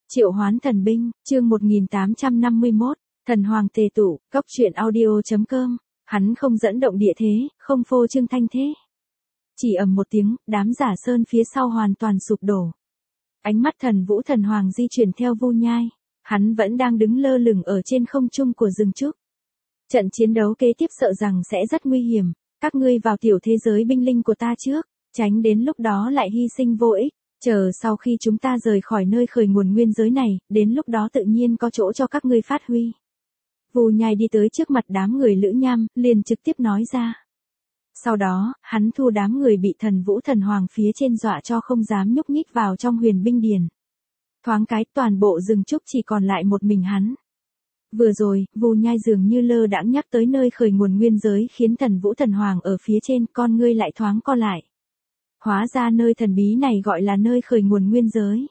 Triệu hoán thần binh, chương 1851, thần hoàng tề tụ, cốc truyện audio.com, hắn không dẫn động địa thế, không phô trương thanh thế. Chỉ ầm một tiếng, đám giả sơn phía sau hoàn toàn sụp đổ. Ánh mắt thần vũ thần hoàng di chuyển theo Vu Nhai, hắn vẫn đang đứng lơ lửng ở trên không trung của rừng trúc. Trận chiến đấu kế tiếp sợ rằng sẽ rất nguy hiểm, các ngươi vào tiểu thế giới binh linh của ta trước, tránh đến lúc đó lại hy sinh vô ích. Chờ sau khi chúng ta rời khỏi nơi khởi nguồn nguyên giới này, đến lúc đó tự nhiên có chỗ cho các ngươi phát huy. Vu Nhai đi tới trước mặt đám người Lữ Nham, liền trực tiếp nói ra. Sau đó, hắn thu đám người bị thần vũ thần hoàng phía trên dọa cho không dám nhúc nhích vào trong huyền binh điền. Thoáng cái toàn bộ rừng trúc chỉ còn lại một mình hắn. Vừa rồi, Vu Nhai dường như lơ đãng nhắc tới nơi khởi nguồn nguyên giới khiến thần vũ thần hoàng ở phía trên con ngươi lại thoáng co lại. Hóa ra nơi thần bí này gọi là nơi khởi nguồn nguyên giới.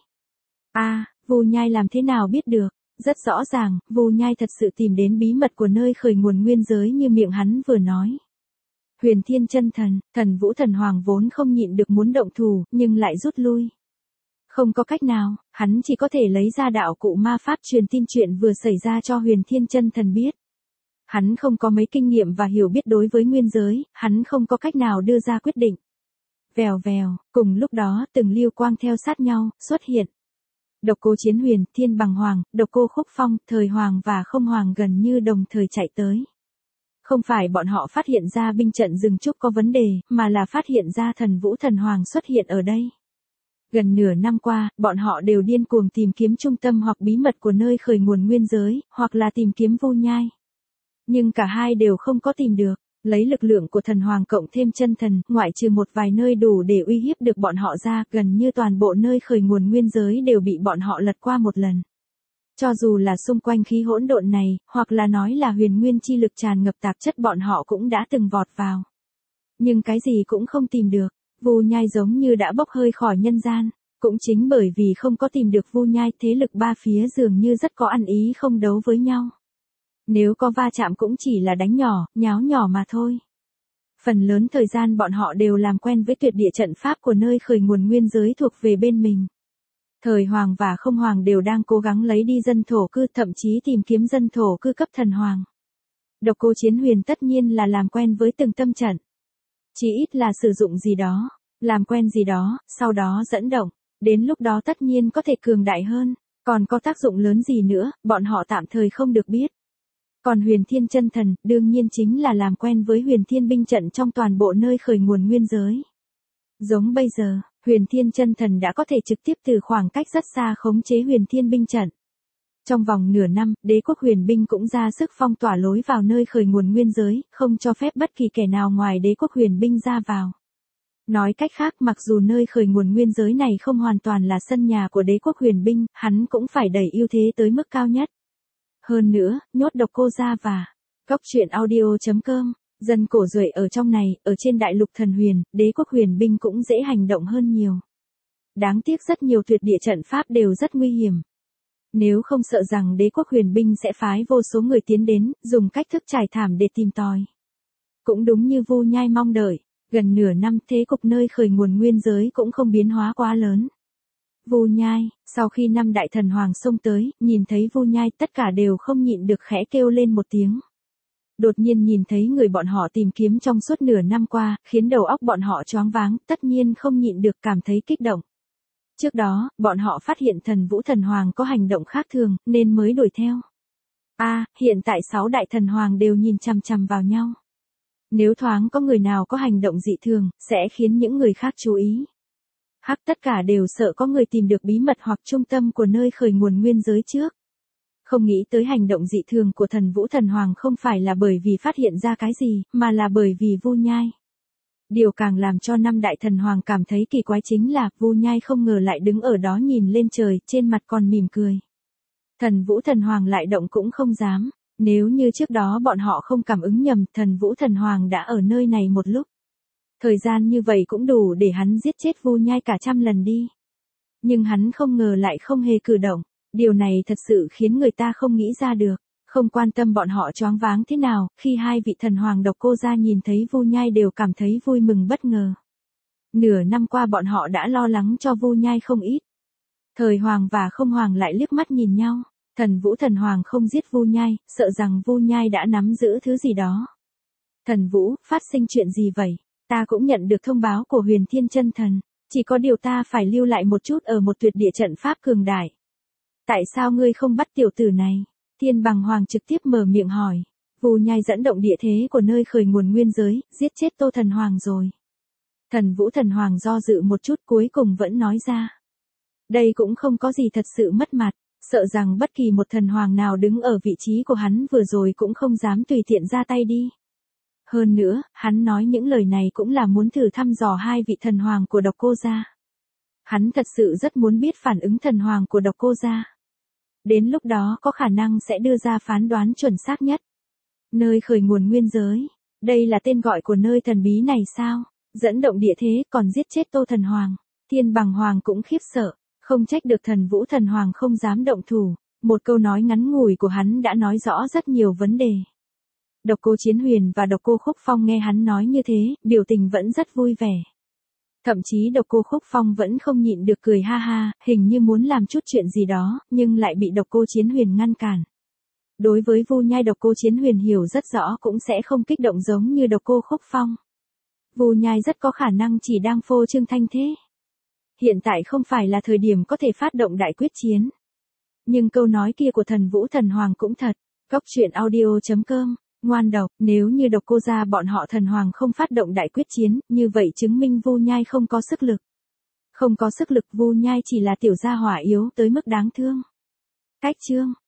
Vu Nhai làm thế nào biết được? Rất rõ ràng, Vu Nhai thật sự tìm đến bí mật của nơi khởi nguồn nguyên giới như miệng hắn vừa nói. Huyền Thiên Chân Thần, thần vũ thần hoàng vốn không nhịn được muốn động thủ, nhưng lại rút lui. Không có cách nào, hắn chỉ có thể lấy ra đạo cụ ma pháp truyền tin chuyện vừa xảy ra cho Huyền Thiên Chân Thần biết. Hắn không có mấy kinh nghiệm và hiểu biết đối với nguyên giới, hắn không có cách nào đưa ra quyết định. Vèo vèo, cùng lúc đó từng lưu quang theo sát nhau, xuất hiện. Độc Cô Chiến Huyền, Thiên Bằng Hoàng, Độc Cô Khúc Phong, Thời Hoàng và Không Hoàng gần như đồng thời chạy tới. Không phải bọn họ phát hiện ra binh trận rừng trúc có vấn đề, mà là phát hiện ra thần vũ thần hoàng xuất hiện ở đây. Gần nửa năm qua, bọn họ đều điên cuồng tìm kiếm trung tâm hoặc bí mật của nơi khởi nguồn nguyên giới, hoặc là tìm kiếm Vu Nhai. Nhưng cả hai đều không có tìm được. Lấy lực lượng của thần hoàng cộng thêm chân thần, ngoại trừ một vài nơi đủ để uy hiếp được bọn họ ra, gần như toàn bộ nơi khởi nguồn nguyên giới đều bị bọn họ lật qua một lần. Cho dù là xung quanh khí hỗn độn này, hoặc là nói là huyền nguyên chi lực tràn ngập tạp chất bọn họ cũng đã từng vọt vào. Nhưng cái gì cũng không tìm được, Vu Nhai giống như đã bốc hơi khỏi nhân gian. Cũng chính bởi vì không có tìm được Vu Nhai, thế lực ba phía dường như rất có ăn ý không đấu với nhau. Nếu có va chạm cũng chỉ là đánh nhỏ, nháo nhỏ mà thôi. Phần lớn thời gian bọn họ đều làm quen với tuyệt địa trận pháp của nơi khởi nguồn nguyên giới thuộc về bên mình. Thời Hoàng và Không Hoàng đều đang cố gắng lấy đi dân thổ cư, thậm chí tìm kiếm dân thổ cư cấp thần hoàng. Độc Cô Chiến Huyền tất nhiên là làm quen với từng tâm trận. Chỉ ít là sử dụng gì đó, làm quen gì đó, sau đó dẫn động. Đến lúc đó tất nhiên có thể cường đại hơn, còn có tác dụng lớn gì nữa, bọn họ tạm thời không được biết. Còn Huyền Thiên Chân Thần, đương nhiên chính là làm quen với Huyền Thiên binh trận trong toàn bộ nơi khởi nguồn nguyên giới. Giống bây giờ, Huyền Thiên Chân Thần đã có thể trực tiếp từ khoảng cách rất xa khống chế Huyền Thiên binh trận. Trong vòng nửa năm, đế quốc huyền binh cũng ra sức phong tỏa lối vào nơi khởi nguồn nguyên giới, không cho phép bất kỳ kẻ nào ngoài đế quốc huyền binh ra vào. Nói cách khác, mặc dù nơi khởi nguồn nguyên giới này không hoàn toàn là sân nhà của đế quốc huyền binh, hắn cũng phải đẩy ưu thế tới mức cao nhất. Hơn nữa, nhốt Độc Cô ra và cốc truyện audio.com, dân cổ duệ ở trong này, ở trên đại lục thần huyền, đế quốc huyền binh cũng dễ hành động hơn nhiều. Đáng tiếc rất nhiều tuyệt địa trận pháp đều rất nguy hiểm. Nếu không sợ rằng đế quốc huyền binh sẽ phái vô số người tiến đến, dùng cách thức trải thảm để tìm tòi. Cũng đúng như Vu Nhai mong đợi, gần nửa năm thế cục nơi khởi nguồn nguyên giới cũng không biến hóa quá lớn. Vu Nhai, sau khi năm đại thần hoàng xông tới, nhìn thấy Vu Nhai tất cả đều không nhịn được khẽ kêu lên một tiếng. Đột nhiên nhìn thấy người bọn họ tìm kiếm trong suốt nửa năm qua, khiến đầu óc bọn họ choáng váng, tất nhiên không nhịn được cảm thấy kích động. Trước đó, bọn họ phát hiện thần vũ thần hoàng có hành động khác thường, nên mới đuổi theo. Hiện tại 6 đại thần hoàng đều nhìn chằm chằm vào nhau. Nếu thoáng có người nào có hành động dị thường, sẽ khiến những người khác chú ý. Tất cả đều sợ có người tìm được bí mật hoặc trung tâm của nơi khởi nguồn nguyên giới trước. Không nghĩ tới hành động dị thường của thần vũ thần hoàng không phải là bởi vì phát hiện ra cái gì, mà là bởi vì Vu Nhai. Điều càng làm cho năm đại thần hoàng cảm thấy kỳ quái chính là Vu Nhai không ngờ lại đứng ở đó nhìn lên trời, trên mặt còn mỉm cười. Thần vũ thần hoàng lại động cũng không dám. Nếu như trước đó bọn họ không cảm ứng nhầm, thần vũ thần hoàng đã ở nơi này một lúc. Thời gian như vậy cũng đủ để hắn giết chết Vu Nhai cả 100 lần đi. Nhưng hắn không ngờ lại không hề cử động. Điều này thật sự khiến người ta không nghĩ ra được. Không quan tâm bọn họ choáng váng thế nào, khi hai vị thần hoàng Độc Cô ra nhìn thấy Vu Nhai đều cảm thấy vui mừng bất ngờ. Nửa năm qua bọn họ đã lo lắng cho Vu Nhai không ít. Thời Hoàng và Không Hoàng lại liếc mắt nhìn nhau. Thần Vũ thần Hoàng không giết Vu Nhai, sợ rằng Vu Nhai đã nắm giữ thứ gì đó. Thần Vũ, phát sinh chuyện gì vậy? Ta cũng nhận được thông báo của Huyền Thiên Chân Thần. Chỉ có điều ta phải lưu lại một chút ở một tuyệt địa trận pháp cường đại. Tại sao ngươi không bắt tiểu tử này? Thiên Bằng Hoàng trực tiếp mở miệng hỏi. Vu Nhai dẫn động địa thế của nơi khởi nguồn nguyên giới, giết chết Tô Thần Hoàng rồi. Thần Vũ thần Hoàng do dự một chút cuối cùng vẫn nói ra. Đây cũng không có gì thật sự mất mặt, sợ rằng bất kỳ một thần hoàng nào đứng ở vị trí của hắn vừa rồi cũng không dám tùy tiện ra tay đi. Hơn nữa, hắn nói những lời này cũng là muốn thử thăm dò hai vị thần hoàng của Độc Cô gia. Hắn thật sự rất muốn biết phản ứng thần hoàng của Độc Cô gia. Đến lúc đó có khả năng sẽ đưa ra phán đoán chuẩn xác nhất. Nơi khởi nguồn nguyên giới, đây là tên gọi của nơi thần bí này sao? Dẫn động địa thế còn giết chết Tô Thần Hoàng. Thiên Bằng Hoàng cũng khiếp sợ, không trách được Thần Vũ thần Hoàng không dám động thủ. Một câu nói ngắn ngủi của hắn đã nói rõ rất nhiều vấn đề. Độc Cô Chiến Huyền và Độc Cô Khúc Phong nghe hắn nói như thế, biểu tình vẫn rất vui vẻ. Thậm chí Độc Cô Khúc Phong vẫn không nhịn được cười ha ha, hình như muốn làm chút chuyện gì đó, nhưng lại bị Độc Cô Chiến Huyền ngăn cản. Đối với Vu Nhai Độc Cô Chiến Huyền hiểu rất rõ cũng sẽ không kích động giống như Độc Cô Khúc Phong. Vu Nhai rất có khả năng chỉ đang phô trương thanh thế. Hiện tại không phải là thời điểm có thể phát động đại quyết chiến. Nhưng câu nói kia của Thần Vũ thần Hoàng cũng thật. Góc truyện audio.com, ngoan độc, nếu như Độc Cô gia bọn họ thần hoàng không phát động đại quyết chiến, như vậy chứng minh Vu Nhai không có sức lực. Không có sức lực, Vu Nhai chỉ là tiểu gia hỏa yếu tới mức đáng thương. Cách chương